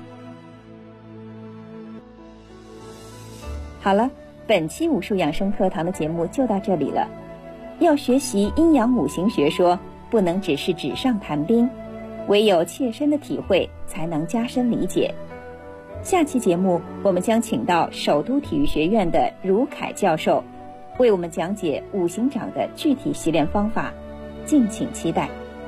好了，本期武术养生课堂的节目就到这里了。要学习阴阳五行学说，不能只是纸上谈兵，唯有切身的体会，才能加深理解。下期节目，我们将请到首都体育学院的茹凯教授，为我们讲解五行掌的具体习练方法，敬请期待。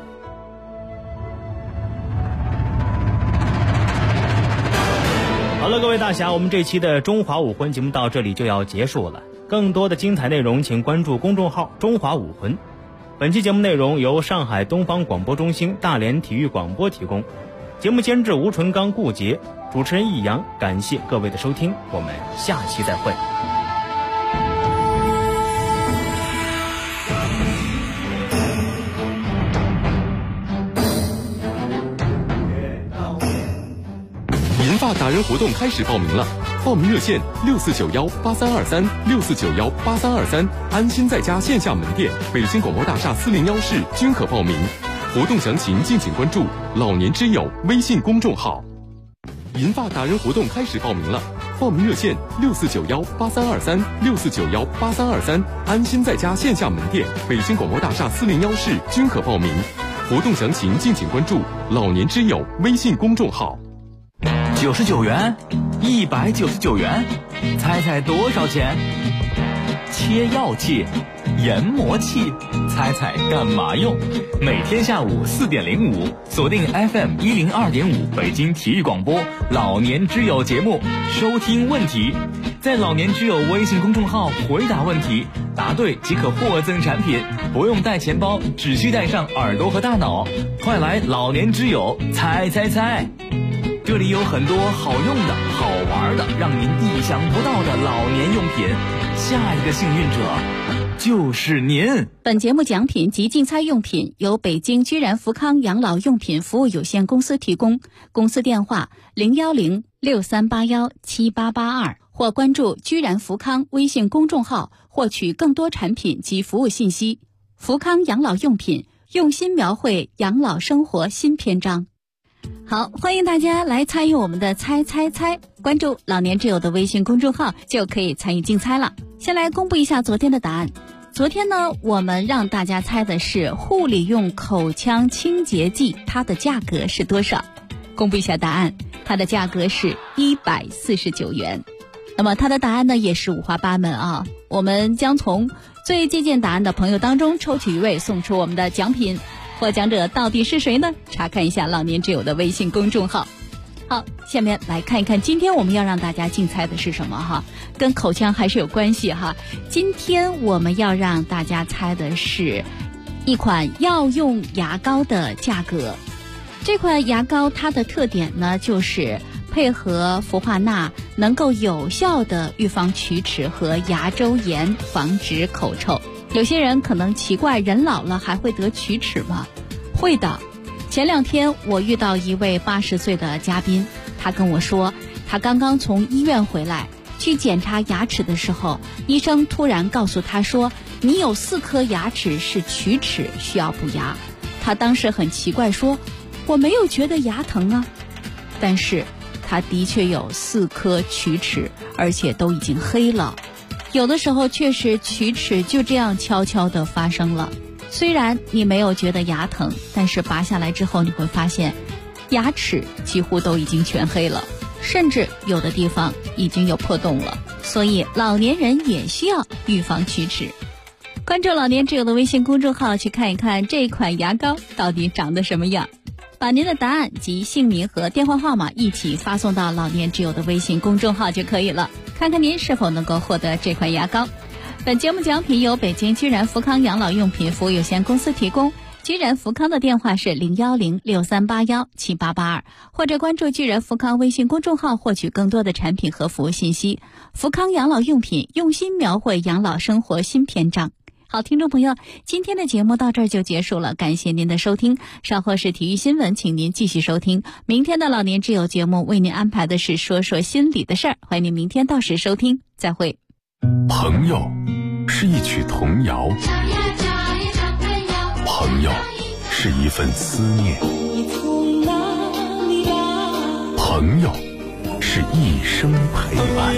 好了，各位大侠，我们这期的中华武魂节目到这里就要结束了。更多的精彩内容，请关注公众号中华武魂。本期节目内容由上海东方广播中心大连体育广播提供，节目监制吴纯刚、顾杰，主持人易阳。感谢各位的收听，我们下期再会。 银发达人活动开始报名了，报名热线6491832364918323，安心在家线下门店、北京广播大厦401室均可报名。活动详情敬请关注老年之友微信公众号。银发达人活动开始报名了，报名热线6491832364918323，安心在家线下门店、北京广播大厦401室均可报名。活动详情敬请关注老年之友微信公众号。 99元，199元，猜猜多少钱？切药器、研磨器，猜猜干嘛用？每天下午4点05，锁定 FM 102.5北京体育广播老年之友节目，收听问题，在老年之友微信公众号回答问题，答对即可获赠产品，不用带钱包，只需带上耳朵和大脑。快来老年之友猜猜猜！这里有很多好用的、好玩的，让您意想不到的老年用品。下一个幸运者就是您。 本节目奖品及竞猜用品由北京居然福康养老用品服务有限公司提供，公司电话01063817882，或关注居然福康微信公众号获取更多产品及服务信息。福康养老用品，用心描绘养老生活新篇章。好，欢迎大家来参与我们的猜猜猜，关注老年之友的微信公众号就可以参与竞猜了。先来公布一下昨天的答案。昨天呢，我们让大家猜的是护理用口腔清洁剂，它的价格是多少？公布一下答案，它的价格是149元。那么它的答案呢也是五花八门啊，我们将从最接近答案的朋友当中抽取一位送出我们的奖品。获奖者到底是谁呢？查看一下老年之友的微信公众号。好，下面来看一看今天我们要让大家竞猜的是什么哈，跟口腔还是有关系哈。今天我们要让大家猜的是一款药用牙膏的价格。这款牙膏它的特点呢，就是配合氟化钠，能够有效的预防龋齿和牙周炎，防止口臭。有些人可能奇怪，人老了还会得龋齿吗？会的。前2天我遇到一位80岁的嘉宾，他跟我说，他刚刚从医院回来，去检查牙齿的时候，医生突然告诉他说，你有4颗牙齿是龋齿，需要补牙。他当时很奇怪，说我没有觉得牙疼啊。但是他的确有4颗龋齿，而且都已经黑了。有的时候确实龋齿就这样悄悄地发生了。虽然你没有觉得牙疼，但是拔下来之后你会发现牙齿几乎都已经全黑了，甚至有的地方已经有破洞了。所以老年人也需要预防龋齿。关注老年之友的微信公众号，去看一看这款牙膏到底长得什么样，把您的答案及姓名和电话号码一起发送到老年之友的微信公众号就可以了，看看您是否能够获得这款牙膏。本节目奖品由北京居然福康养老用品服务有限公司提供，居然福康的电话是01063817882，或者关注居然福康微信公众号获取更多的产品和服务信息。福康养老用品，用心描绘养老生活新篇章。好，听众朋友，今天的节目到这儿就结束了，感谢您的收听。稍后是体育新闻，请您继续收听。明天的老年之友节目为您安排的是说说心里的事儿，欢迎您明天到时收听，再会。 朋友是一曲童谣，朋友是一份思念，朋友是一生陪伴。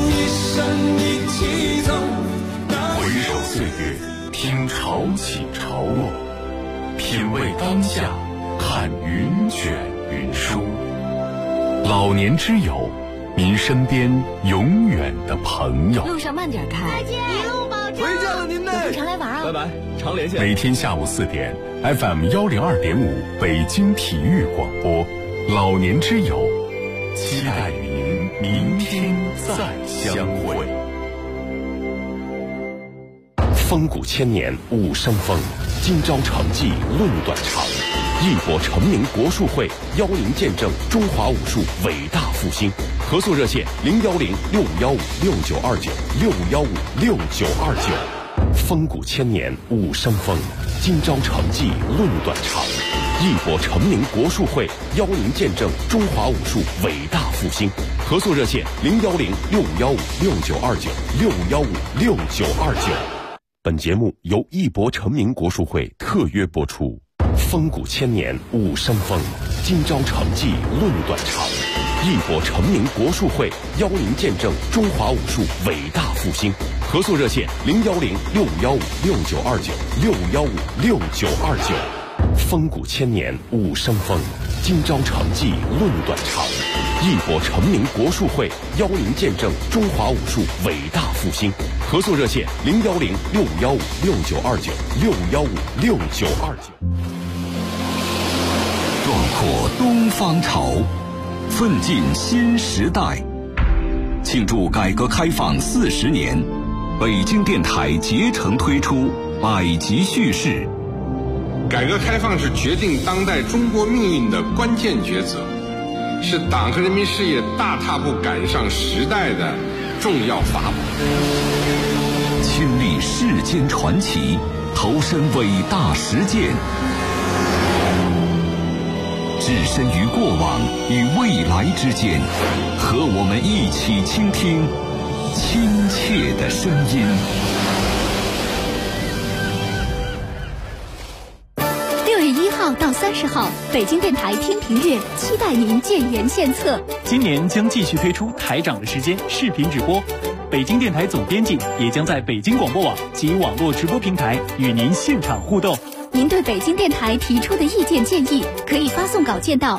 回首岁月，听潮起潮落，品味当下，看云卷云舒。老年之友，您身边永远的朋友。 路上慢点开， 再见，一路保重。 回见了您呢， 常来玩啊！ 拜拜，常连线。 每天下午4点 ，FM 102.5北京体育广播，老年之友，期待与您明天再相会。风骨千年武生风，今朝成绩论断长。义博成名国术会邀您见证中华武术伟大复兴。合作热线：615-6515-6929，615-6929。风骨千年武生风，今朝成绩论断长。义博成名国术会邀您见证中华武术伟大复兴。合作热线：615-6515-6929，615-6929。本节目由义博成名国术会特约播出。风骨千年武生风，今朝成绩论断长。义博成名国术会邀您见证中华武术伟大复兴。合作热线：615-6515-6929，615-6929。风骨千年武生风，今朝成绩论断长。义博成名国术会邀您见证中华武术伟大复兴。合作热线：615-6515-6929，615-6929。 壮阔东方潮，奋进新时代。庆祝改革开放40年，北京电台竭诚推出百集叙事。 改革开放是决定当代中国命运的关键抉择，是党和人民事业大踏步赶上时代的重要法宝。 亲历世间传奇，投身伟大实践，置身于过往与未来之间，和我们一起倾听亲切的声音。 6月1号到30号，北京电台听评月期待您建言献策。 今年将继续推出台长的时间视频直播，北京电台总编辑也将在北京广播网及网络直播平台与您现场互动。 您对北京电台提出的意见建议，可以发送稿件到